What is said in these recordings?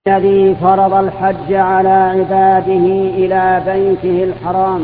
الذي فرض الحج على عباده إلى بيته الحرام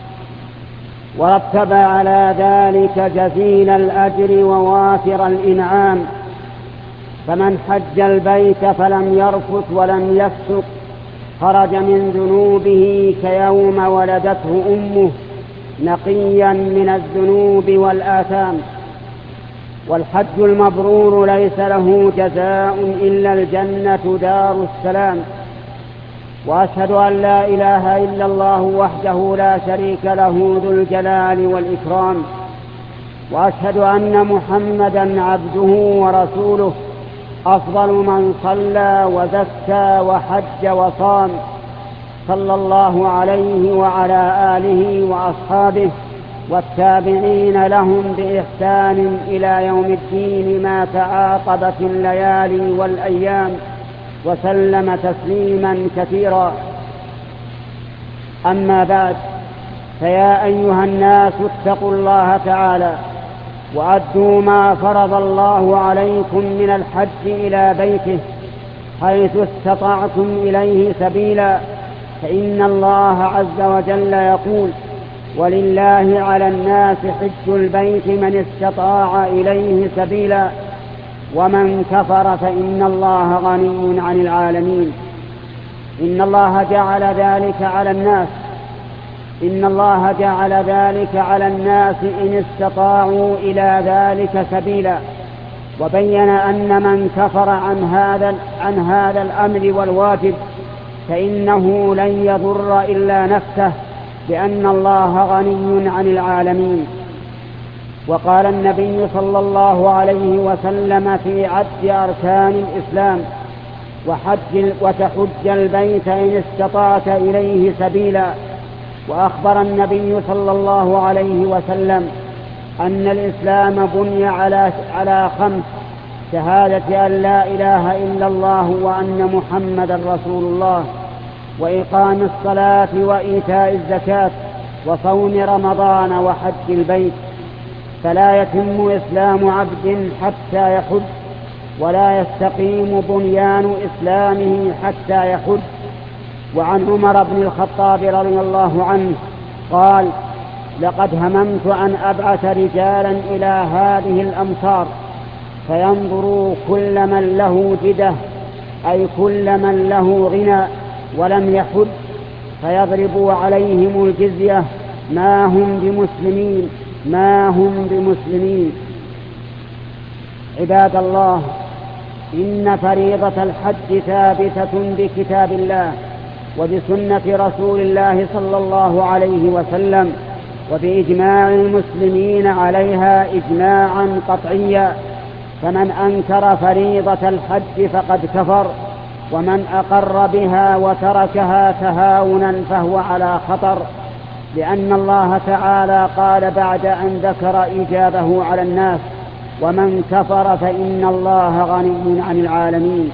ورتب على ذلك جزيل الأجر ووافر الإنعام. فمن حج البيت فلم يرفث ولم يفسق خرج من ذنوبه كيوم ولدته أمه نقيا من الذنوب والآثام. والحج المبرور ليس له جزاء إلا الجنة دار السلام. وأشهد أن لا إله إلا الله وحده لا شريك له ذو الجلال والإكرام، وأشهد أن محمدا عبده ورسوله أفضل من صلى وزكى وحج وصام، صلى الله عليه وعلى آله وأصحابه والتابعين لهم بإحسان إلى يوم الدين ما تعاقبت الليالي والأيام، وسلم تسليما كثيرا. أما بعد، فيا أيها الناس اتقوا الله تعالى وأدوا ما فرض الله عليكم من الحج إلى بيته حيث استطعتم إليه سبيلا، فإن الله عز وجل يقول: ولله على الناس حج البيت من استطاع إليه سبيلا ومن كفر فإن الله غني عن العالمين. إن الله جعل ذلك على الناس إن استطاعوا إلى ذلك سبيلا، وبين أن من كفر عن هذا الأمر والواجب فإنه لن يضر إلا نفسه، لأن الله غني عن العالمين. وقال النبي صلى الله عليه وسلم في عد أركان الإسلام: وتحج البيت إن استطعت إليه سبيلا. وأخبر النبي صلى الله عليه وسلم أن الإسلام بني على 5: شهادة أن لا إله إلا الله وأن محمدا رسول الله، وإقام الصلاة وإيتاء الزكاة وصوم رمضان وحج البيت. فلا يتم إسلام عبد حتى يحج، ولا يستقيم بنيان إسلامه حتى يحج. وعن عمر بن الخطاب رضي الله عنه قال: لقد هممت أن أبعث رجالا إلى هذه الأمصار فينظروا كل من له جدة، أي كل من له غنى ولم يحج، فيضربوا عليهم الجزية، ما هم بمسلمين. عباد الله، إن فريضة الحج ثابتة بكتاب الله وبسنة رسول الله صلى الله عليه وسلم، وبإجماع المسلمين عليها إجماعا قطعيا. فمن أنكر فريضة الحج فقد كفر، ومن أقر بها وتركها تهاونا فهو على خطر، لأن الله تعالى قال بعد أن ذكر إيجابه على الناس: ومن كفر فإن الله غني عن العالمين.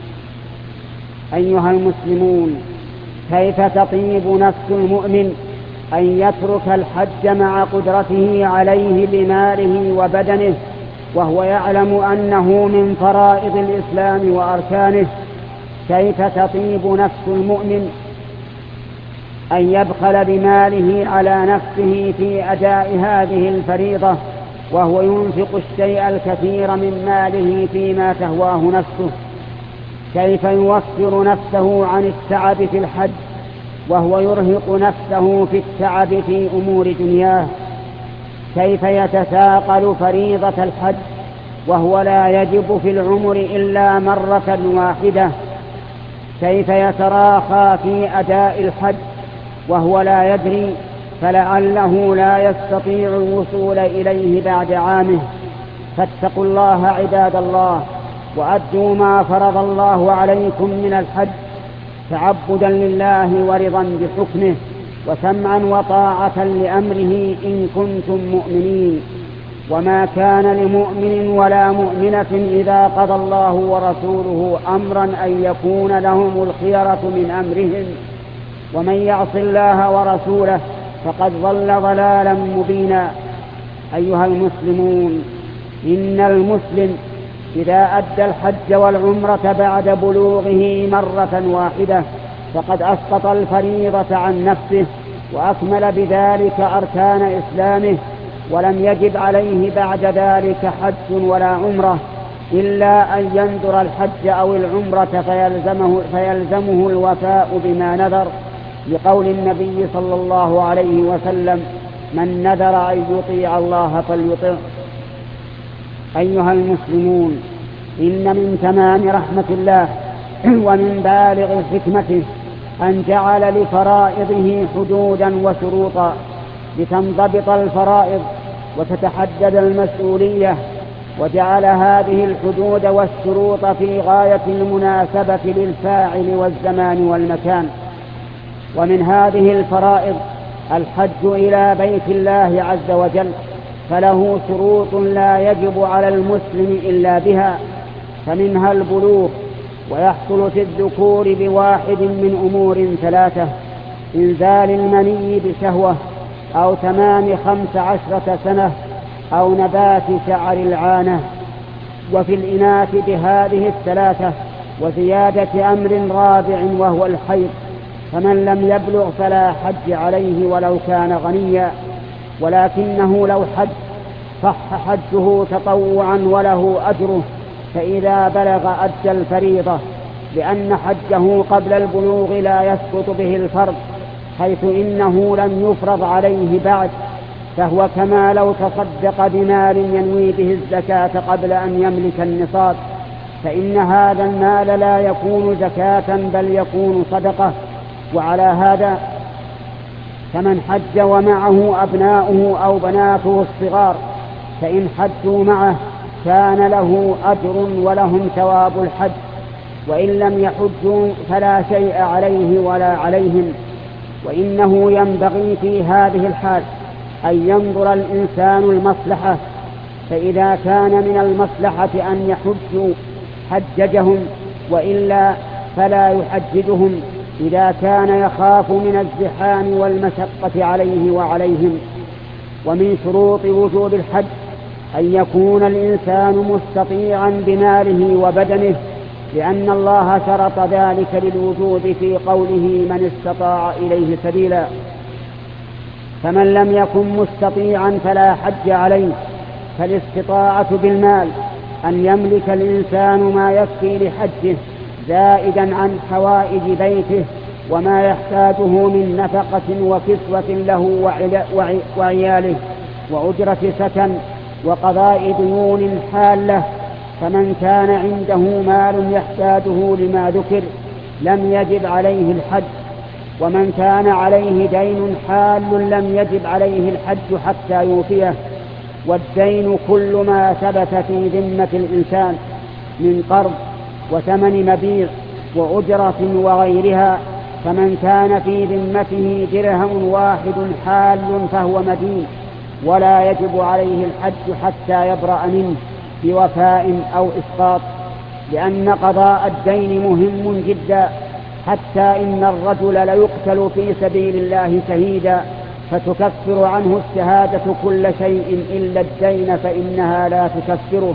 أيها المسلمون، كيف تطيب نفس المؤمن أن يترك الحج مع قدرته عليه بماله وبدنه، وهو يعلم أنه من فرائض الإسلام وأركانه؟ كيف تطيب نفس المؤمن أن يبخل بماله على نفسه في أداء هذه الفريضة، وهو ينفق الشيء الكثير من ماله فيما تهواه نفسه؟ كيف يوفر نفسه عن التعب في الحج وهو يرهق نفسه في التعب في أمور دنياه؟ كيف يتثاقل فريضة الحج وهو لا يجب في العمر إلا مرة واحدة؟ كيف يتراخى في أداء الحج وهو لا يدري، فلعله لا يستطيع الوصول إليه بعد عامه؟ فاتقوا الله عباد الله، وأدوا ما فرض الله عليكم من الحج تعبدا لله ورضا بحكمه وسمعا وطاعة لأمره إن كنتم مؤمنين. وما كان لمؤمن ولا مؤمنة إذا قضى الله ورسوله أمرا أن يكون لهم الخيرة من أمرهم، ومن يعص الله ورسوله فقد ضل ضلالا مبينا. أيها المسلمون، إن المسلم إذا أدى الحج والعمرة بعد بلوغه مرة واحدة فقد أسقط الفريضة عن نفسه وأكمل بذلك أركان إسلامه، ولم يجب عليه بعد ذلك حج ولا عمرة إلا أن ينذر الحج أو العمرة فيلزمه الوفاء بما نذر، لقول النبي صلى الله عليه وسلم: من نذر أن يطيع الله فليطع. أيها المسلمون، إن من تمام رحمة الله ومن بالغ حكمته أن جعل لفرائضه حدودا وشروطا لتنضبط الفرائض وتتحدد المسؤولية، وجعل هذه الحدود والشروط في غاية المناسبة للفاعل والزمان والمكان. ومن هذه الفرائض الحج إلى بيت الله عز وجل، فله شروط لا يجب على المسلم إلا بها، فمنها البلوغ، ويحصل في الذكور بواحد من أمور ثلاثة: إنزال المني بشهوة، أو تمام 15 سنة، أو نبات شعر العانة. وفي الإناث بهذه الثلاثة وزيادة أمر رابع وهو الحيض، فمن لم يبلغ فلا حج عليه ولو كان غنيا، ولكنه لو حج صح حجه تطوعا وله أجره، فإذا بلغ أدى الفريضة، لأن حجه قبل البلوغ لا يسقط به الفرض، حيث إنه لم يفرض عليه بعد، فهو كما لو تصدق بمال ينوي به الزكاة قبل أن يملك النصاب، فإن هذا المال لا يكون زكاة بل يكون صدقة. وعلى هذا فمن حج ومعه أبناؤه أو بناته الصغار، فإن حجوا معه كان له أجر ولهم ثواب الحج، وإن لم يحجوا فلا شيء عليه ولا عليهم. وإنه ينبغي في هذه الحال أن ينظر الإنسان المصلحة، فإذا كان من المصلحة أن يحجوا حججهم، وإلا فلا يحججهم إذا كان يخاف من الزحام والمشقة عليه وعليهم. ومن شروط وجوب الحج أن يكون الإنسان مستطيعا بماله وبدنه، لأن الله شرط ذلك للوجوب في قوله: من استطاع إليه سبيلا. فمن لم يكن مستطيعا فلا حج عليه، فالاستطاعة بالمال أن يملك الإنسان ما يكفي لحجه زائدا عن حوائج بيته وما يحتاجه من نفقة وكسوة له وعياله وأجرة سكن وقضاء ديون حالة. فمن كان عنده مال يحتاجه لما ذكر لم يجب عليه الحج، ومن كان عليه دين حال لم يجب عليه الحج حتى يوفيه. والدين كل ما ثبت في ذمة الإنسان من قرض وثمن مبيع وأجرة وغيرها، فمن كان في ذمته درهم واحد حال فهو مدين، ولا يجب عليه الحج حتى يبرأ منه بوفاء أو إسقاط، لأن قضاء الدين مهم جدا، حتى إن الرجل ليقتل في سبيل الله شهيدا فتكفر عنه الشهادة كل شيء إلا الدين، فإنها لا تكفره.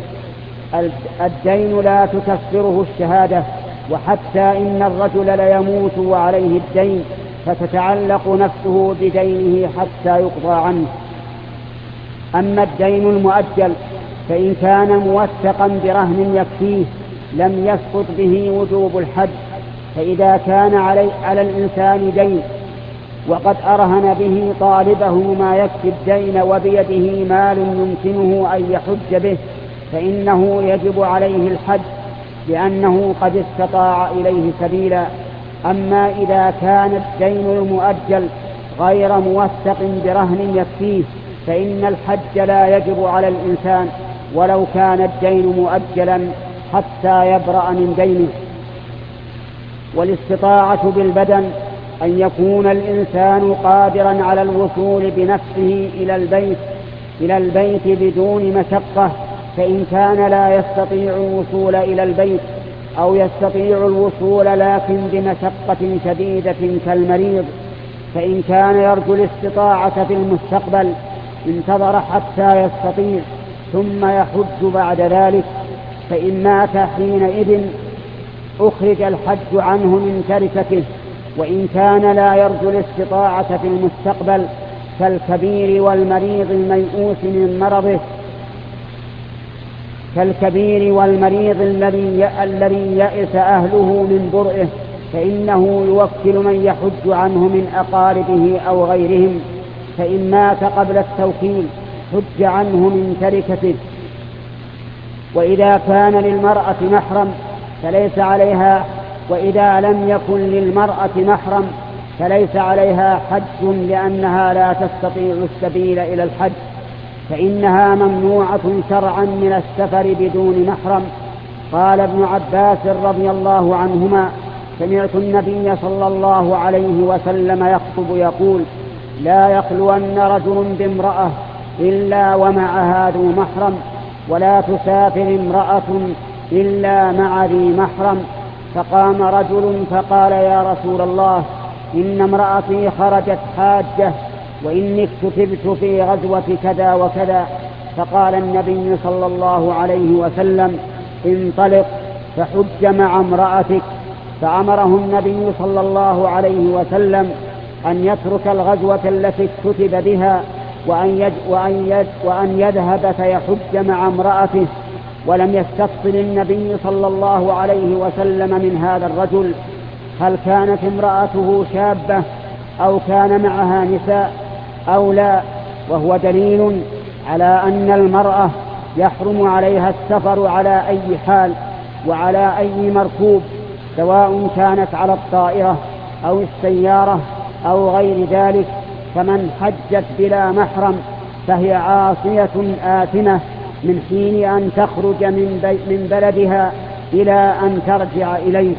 الدين لا تكفره الشهادة، وحتى إن الرجل ليموت وعليه الدين فتتعلق نفسه بدينه حتى يقضى عنه. أما الدين المؤجل فإن كان موثقا برهن يكفيه لم يسقط به وجوب الحج. فإذا كان على الإنسان دين وقد أرهن به طالبه ما يكفي الدين وبيده مال يمكنه أن يحج به فإنه يجب عليه الحج، لأنه قد استطاع إليه سبيلا. أما إذا كان الدين المؤجل غير موثق برهن يكفيه فإن الحج لا يجب على الإنسان ولو كان الدين مؤجلا حتى يبرأ من دينه. والاستطاعة بالبدن أن يكون الإنسان قادرا على الوصول بنفسه إلى البيت بدون مشقة، فإن كان لا يستطيع الوصول إلى البيت أو يستطيع الوصول لكن بمشقة شديدة كالمريض، فإن كان يرجو الاستطاعة في المستقبل انتظر حتى يستطيع ثم يحج بعد ذلك. فإن مات حينئذ أخرج الحج عنه من تركته. وإن كان لا يرجو الاستطاعة في المستقبل كالكبير والمريض الميؤوس من مرضه، كالكبير والمريض الذي يئس أهله من برئه، فإنه يوكل من يحج عنه من أقاربه أو غيرهم، فإن مات قبل التوكيل حج عنه من تركته. وإذا كان للمرأة محرم فليس عليها، وإذا لم يكن للمرأة محرم فليس عليها حج، لأنها لا تستطيع السبيل إلى الحج، فإنها ممنوعة شرعا من السفر بدون محرم. قال ابن عباس رضي الله عنهما: سمعت النبي صلى الله عليه وسلم يخطب يقول: لا يخلون رجل بامرأة إلا ومعها ذو محرم، ولا تسافر امرأة إلا مع ذي محرم. فقام رجل فقال: يا رسول الله، إن امرأتي خرجت حاجة، وإني اكتتبت في غزوة كذا وكذا. فقال النبي صلى الله عليه وسلم: انطلق فحج مع امرأتك. فأمره النبي صلى الله عليه وسلم أن يترك الغزوة التي اكتتب بها وأن يذهب فيحج مع امرأته. ولم يستفصل النبي صلى الله عليه وسلم من هذا الرجل هل كانت امرأته شابة أو كان معها نساء أو لا، وهو دليل على أن المرأة يحرم عليها السفر على أي حال وعلى أي مركوب، سواء كانت على الطائرة أو السيارة أو غير ذلك. فمن حجت بلا محرم فهي عاصية آثمة من حين أن تخرج من بلدها إلى أن ترجع إليه.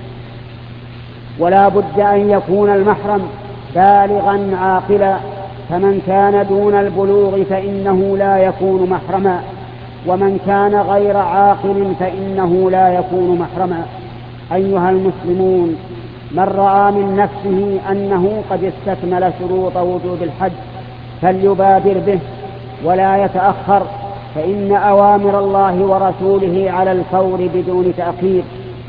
ولا بد أن يكون المحرم بالغا عاقلا، فمن كان دون البلوغ فإنه لا يكون محرما، ومن كان غير عاقل فإنه لا يكون محرما. أيها المسلمون، من رأى من نفسه أنه قد استكمل شروط وجوب الحج فليبادر به ولا يتأخر، فإن أوامر الله ورسوله على الفور بدون تأخير.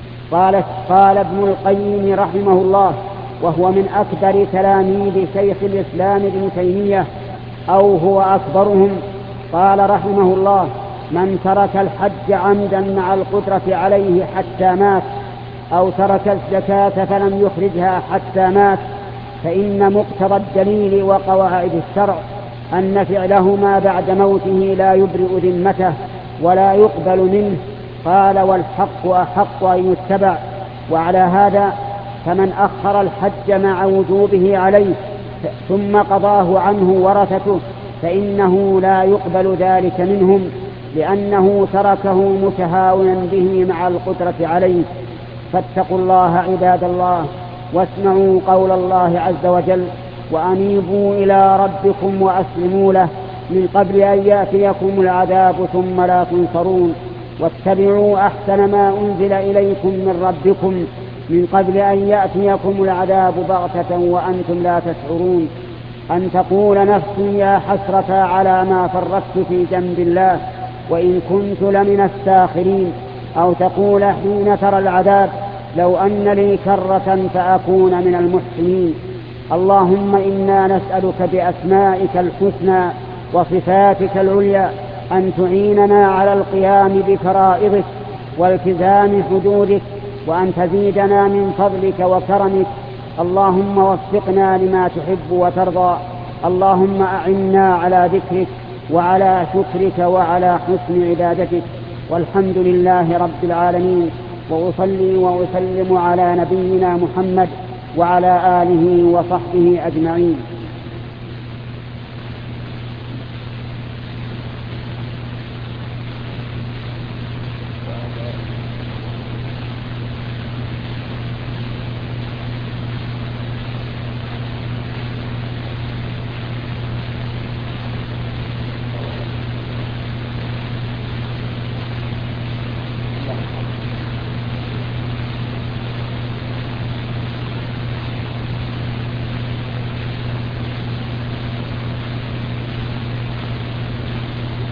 قال ابن القيم رحمه الله، وهو من أكبر تلاميذ شيخ الإسلام ابن تيمية أو هو أكبرهم، قال رحمه الله: من ترك الحج عمدا مع القدرة عليه حتى مات، أو ترك الزكاة فلم يخرجها حتى مات، فإن مقتضى الدليل وقواعد الشرع أن فعلهما بعد موته لا يبرئ ذمته ولا يقبل منه. قال: والحق أحق أن يتبع. وعلى هذا فمن أخر الحج مع وجوبه عليه ثم قضاه عنه ورثته فإنه لا يقبل ذلك منهم، لأنه تركه متهاونا به مع القدرة عليه. فاتقوا الله عباد الله، واسمعوا قول الله عز وجل: وأنيبوا إلى ربكم وأسلموا له من قبل أن يأتيكم العذاب ثم لا تنصرون، واتبعوا أحسن ما أنزل إليكم من ربكم من قبل أن يأتيكم العذاب بغتة وأنتم لا تشعرون. أن تقول نفسي يا حسرة على ما فرطت في جنب الله وإن كنت لمن الساخرين، أو تقول حين ترى العذاب لو أن لي كرة فأكون من المحسنين. اللهم إنا نسألك بأسمائك الحسنى وصفاتك العليا أن تعيننا على القيام بفرائضك والتزام حدودك، وأن تزيدنا من فضلك وكرمك. اللهم وفقنا لما تحب وترضى. اللهم أعنا على ذكرك وعلى شكرك وعلى حسن عبادتك. والحمد لله رب العالمين، وأصلي وأسلم على نبينا محمد وعلى آله وصحبه أجمعين.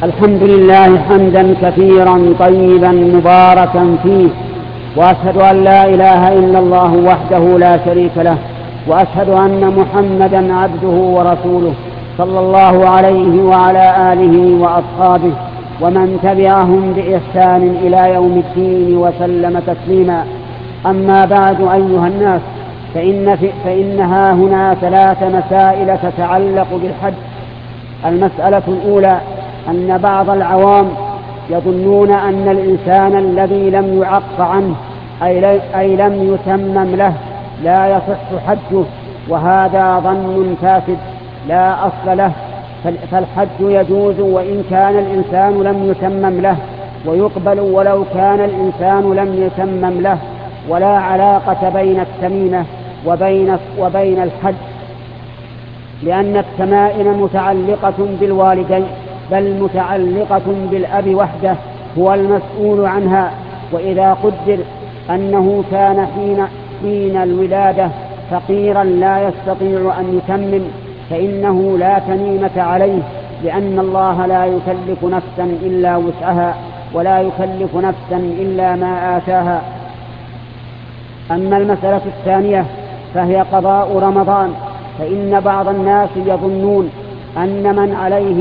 الحمد لله حمدا كثيرا طيبا مباركا فيه، وأشهد أن لا إله إلا الله وحده لا شريك له، وأشهد أن محمدا عبده ورسوله صلى الله عليه وعلى آله وأصحابه ومن تبعهم بإحسان إلى يوم الدين وسلم تسليما. أما بعد أيها الناس، فإنها هنا 3 مسائل تتعلق بالحج. المسألة الأولى أن بعض العوام يظنون أن الإنسان الذي لم يعق عنه أي لم يتمم له لا يصح حجه، وهذا ظن فاسد لا أصل له، فالحج يجوز وإن كان الإنسان لم يتمم له، ويقبل ولو كان الإنسان لم يتمم له، ولا علاقة بين التميمة وبين الحج، لأن التمائم متعلقة بالوالدين، بل متعلقة بالأب وحده، هو المسؤول عنها. وإذا قدر أنه كان حين الولادة فقيرا لا يستطيع أن يتمم، فإنه لا تميمة عليه، لأن الله لا يكلف نفسا إلا وسعها، ولا يكلف نفسا إلا ما آتاها. أما المسألة الثانية فهي قضاء رمضان، فإن بعض الناس يظنون أن من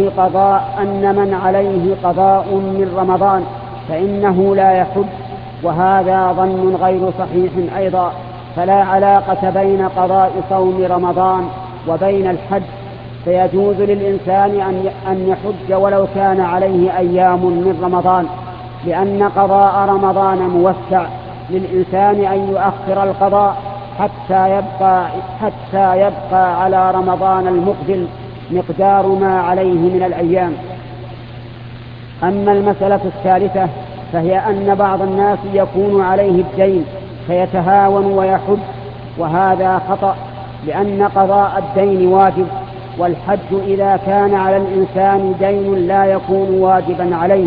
عليه قضاء من رمضان فإنه لا يحج، وهذا ظن غير صحيح أيضا، فلا علاقة بين قضاء صوم رمضان وبين الحج، فيجوز للإنسان أن يحج ولو كان عليه أيام من رمضان، لأن قضاء رمضان موسع للإنسان أن يؤخر القضاء حتى يبقى على رمضان المقبل مقدار ما عليه من الأيام. أما المسألة الثالثة فهي أن بعض الناس يكون عليه الدين فيتهاون ويحج، وهذا خطأ، لأن قضاء الدين واجب، والحج إذا كان على الإنسان دين لا يكون واجبا عليه.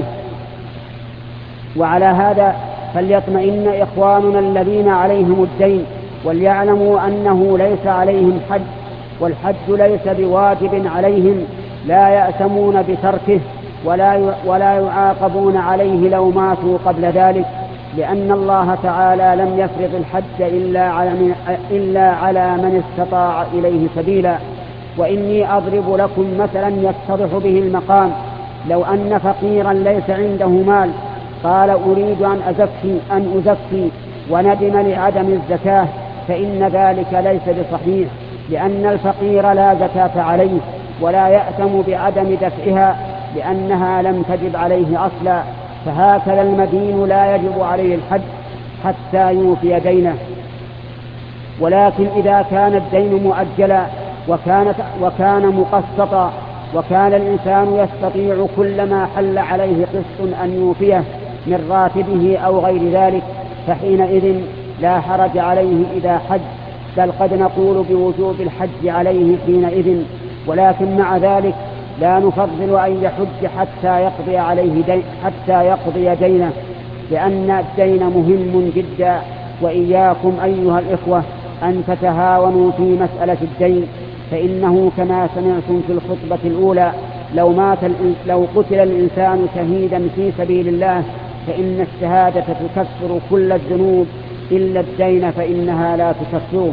وعلى هذا فليطمئن إخواننا الذين عليهم الدين، وليعلموا أنه ليس عليهم حج، والحج ليس بواجب عليهم، لا يأثمون بتركه ولا يعاقبون عليه لو ماتوا قبل ذلك، لأن الله تعالى لم يفرض الحج إلا على من استطاع إليه سبيلا. وإني أضرب لكم مثلا يتضح به المقام: لو أن فقيرا ليس عنده مال قال أريد أن أزكي وندم لعدم الزكاة، فإن ذلك ليس بصحيح، لأن الفقير لا زكاة عليه، ولا يأثم بعدم دفعها لأنها لم تجب عليه أصلا. فهكذا المدين لا يجب عليه الحج حتى يوفي دينه. ولكن إذا كان الدين مؤجلا وكان مقسطا، وكان الإنسان يستطيع كلما حل عليه قسط أن يوفيه من راتبه أو غير ذلك، فحينئذ لا حرج عليه إذا حج، بل قد نقول بوجوب الحج عليه حينئذ. ولكن مع ذلك لا نفضل أن يحج حتى يقضي دينه، لأن الدين مهم جدا. وإياكم أيها الإخوة أن تتهاونوا في مسألة الدين، فإنه كما سمعتم في الخطبة الأولى لو قتل الإنسان شهيدا في سبيل الله فإن الشهادة تكفر كل الذنوب إلا الدين فإنها لا تكفره.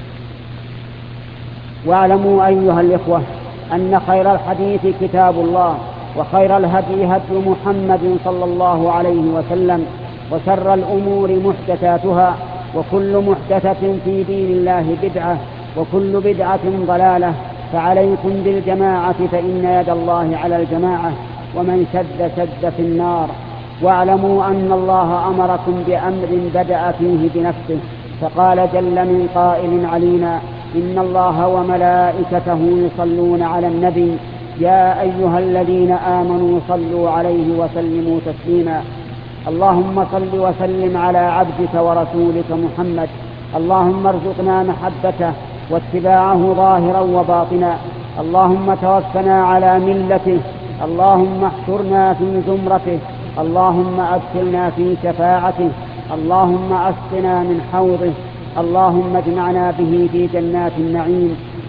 واعلموا أيها الإخوة أن خير الحديث كتاب الله، وخير الهدي هدي محمد صلى الله عليه وسلم، وشر الأمور محدثاتها، وكل محدثة في دين الله بدعة، وكل بدعة ضلالة. فعليكم بالجماعة فإن يد الله على الجماعة، ومن شد في النار. واعلموا أن الله أمركم بأمر بدأ فيه بنفسه، فقال جل من قائل علينا: إن الله وملائكته يصلون على النبي يا أيها الذين آمنوا صلوا عليه وسلموا تسليما. اللهم صل وسلم على عبدك ورسولك محمد، اللهم ارزقنا محبته واتباعه ظاهرا وباطنا، اللهم توفنا على ملته، اللهم احشرنا في زمرته، اللهم أدخلنا في شفاعته، اللهم أسقنا من حوضه، اللهم اجمعنا به في جنات النعيم.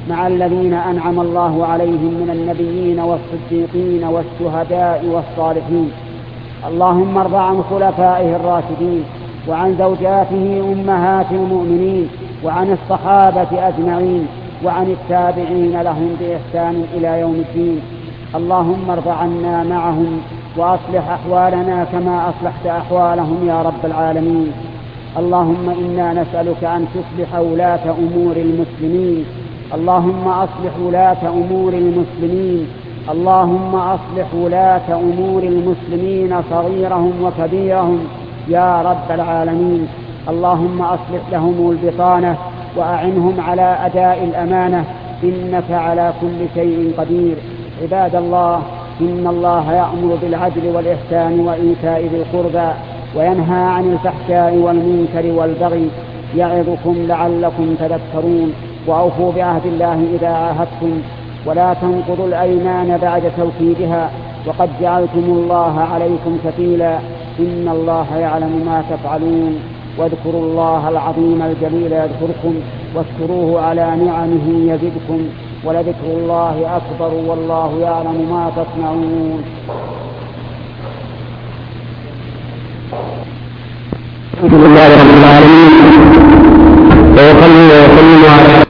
مع الذين أنعم الله عليهم من النبيين والصديقين والشهداء والصالحين. اللهم ارض عن خلفائه الراشدين وعن زوجاته أمهات المؤمنين وعن الصحابة أجمعين وعن التابعين لهم بإحسان إلى يوم الدين. اللهم ارض عنا معهم وأصلح أحوالنا كما أصلحت أحوالهم يا رب العالمين. اللهم إنا نسألك أن تصلح ولاة أمور المسلمين. اللهم أصلح ولاة أمور المسلمين. اللهم أصلح ولاة أمور المسلمين صغيرهم وكبيرهم يا رب العالمين. اللهم أصلح لهم البطانة وأعنهم على أداء الأمانة إنك على كل شيء قدير. عباد الله، إن الله يأمر بالعدل والإحسان وإيتاء ذي القربى وينهى عن الفحشاء والمنكر والبغي يعظكم لعلكم تذكرون. وأوفوا بعهد الله إذا عاهدتم ولا تنقضوا الأيمان بعد توكيدها وقد جعلتم الله عليكم كفيلا إن الله يعلم ما تفعلون. واذكروا الله العظيم الجليل يذكركم واشكروه على نعمه يزدكم ولذكر الله أكبر والله يعلم ما تصنعون. الحمد لله رب العالمين ويصلي